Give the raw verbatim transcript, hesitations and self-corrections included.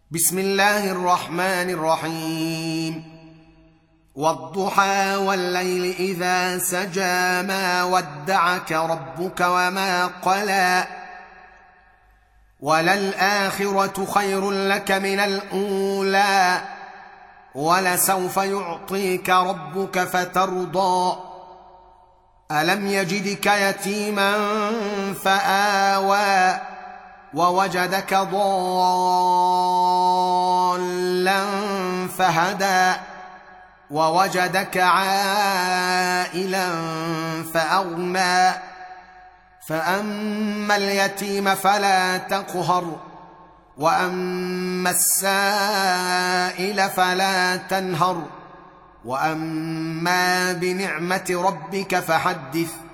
بسم الله الرحمن الرحيم. والضحى والليل إذا سجى ما ودعك ربك وما قلى وللآخرة خير لك من الأولى ولسوف يعطيك ربك فترضى ألم يجدك يتيما فآوى ووجدك ضالا فهدى ووجدك عائلا فأغنى فأما اليتيم فلا تقهر وأما السائل فلا تنهر وأما بنعمة ربك فحدث